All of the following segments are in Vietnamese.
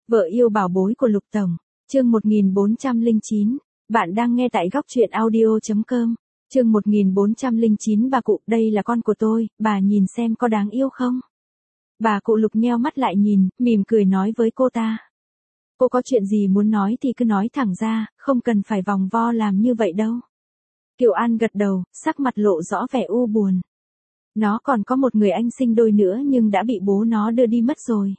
Vợ yêu bảo bối của Lục Tổng, chương 1409, bạn đang nghe tại góc truyện audio.com, chương 1409 bà cụ, đây là con của tôi, bà nhìn xem có đáng yêu không? Bà cụ Lục nheo mắt lại nhìn, mỉm cười nói với cô ta. Cô có chuyện gì muốn nói thì cứ nói thẳng ra, không cần phải vòng vo làm như vậy đâu. Kiều An gật đầu, sắc mặt lộ rõ vẻ u buồn. Nó còn có một người anh sinh đôi nữa nhưng đã bị bố nó đưa đi mất rồi.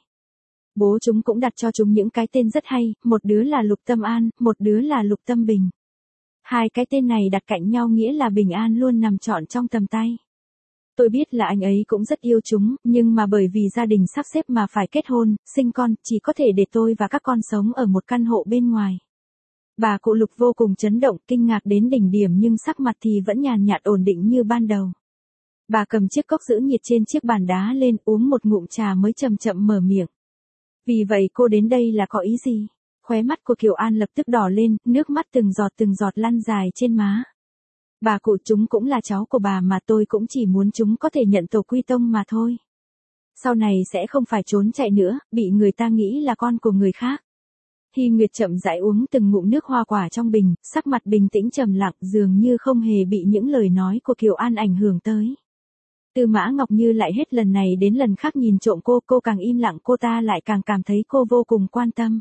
Bố chúng cũng đặt cho chúng những cái tên rất hay, một đứa là Lục Tâm An, một đứa là Lục Tâm Bình. Hai cái tên này đặt cạnh nhau nghĩa là bình an luôn nằm trọn trong tầm tay. Tôi biết là anh ấy cũng rất yêu chúng, nhưng mà bởi vì gia đình sắp xếp mà phải kết hôn, sinh con, chỉ có thể để tôi và các con sống ở một căn hộ bên ngoài. Bà cụ Lục vô cùng chấn động, kinh ngạc đến đỉnh điểm nhưng sắc mặt thì vẫn nhàn nhạt ổn định như ban đầu. Bà cầm chiếc cốc giữ nhiệt trên chiếc bàn đá lên, uống một ngụm trà mới chậm chậm mở miệng. Vì vậy cô đến đây là có ý gì? Khóe mắt của Kiều An lập tức đỏ lên, nước mắt từng giọt lăn dài trên má. Bà cụ, chúng cũng là cháu của bà mà, tôi cũng chỉ muốn chúng có thể nhận tổ quy tông mà thôi. Sau này sẽ không phải trốn chạy nữa, bị người ta nghĩ là con của người khác. Hy Nguyệt chậm rãi uống từng ngụm nước hoa quả trong bình, sắc mặt bình tĩnh trầm lặng, dường như không hề bị những lời nói của Kiều An ảnh hưởng tới. Tư Mã Ngọc Như lại hết lần này đến lần khác nhìn trộm cô càng im lặng, cô ta lại càng cảm thấy cô vô cùng quan tâm.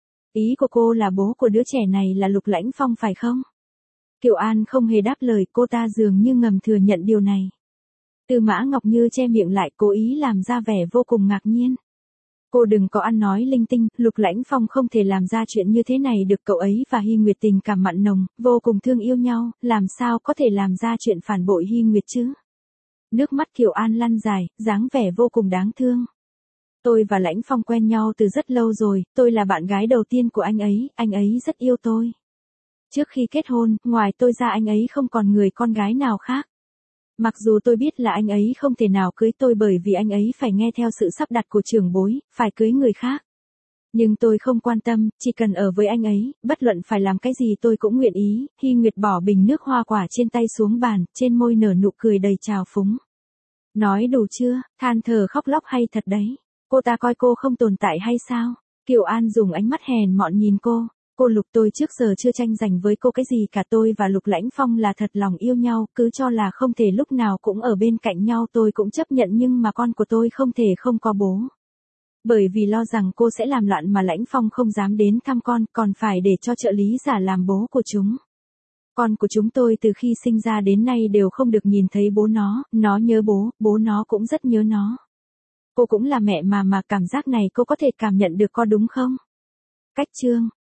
Ý của cô là bố của đứa trẻ này là Lục Lãnh Phong phải không? Kiều An không hề đáp lời, cô ta dường như ngầm thừa nhận điều này. Tư Mã Ngọc Như che miệng lại, cố ý làm ra vẻ vô cùng ngạc nhiên. Cô đừng có ăn nói linh tinh, Lục Lãnh Phong không thể làm ra chuyện như thế này được, cậu ấy và Hy Nguyệt tình cảm mặn nồng, vô cùng thương yêu nhau, làm sao có thể làm ra chuyện phản bội Hy Nguyệt chứ? Nước mắt Kiều An lăn dài, dáng vẻ vô cùng đáng thương. Tôi và Lãnh Phong quen nhau từ rất lâu rồi, tôi là bạn gái đầu tiên của anh ấy rất yêu tôi. Trước khi kết hôn, ngoài tôi ra anh ấy không còn người con gái nào khác. Mặc dù tôi biết là anh ấy không thể nào cưới tôi bởi vì anh ấy phải nghe theo sự sắp đặt của trưởng bối, phải cưới người khác. Nhưng tôi không quan tâm, chỉ cần ở với anh ấy, bất luận phải làm cái gì tôi cũng nguyện ý. Hy Nguyệt bỏ bình nước hoa quả trên tay xuống bàn, trên môi nở nụ cười đầy trào phúng. Nói đủ chưa, than thở khóc lóc hay thật đấy. Cô ta coi cô không tồn tại hay sao? Kiều An dùng ánh mắt hèn mọn nhìn cô. Cô Lục, tôi trước giờ chưa tranh giành với cô cái gì cả, tôi và Lục Lãnh Phong là thật lòng yêu nhau, cứ cho là không thể lúc nào cũng ở bên cạnh nhau tôi cũng chấp nhận, nhưng mà con của tôi không thể không có bố. Bởi vì lo rằng cô sẽ làm loạn mà Lãnh Phong không dám đến thăm con, còn phải để cho trợ lý giả làm bố của chúng. Con của chúng tôi từ khi sinh ra đến nay đều không được nhìn thấy bố nó nhớ bố nó cũng rất nhớ nó. Cô cũng là mẹ mà cảm giác này cô có thể cảm nhận được có đúng không? Cách chương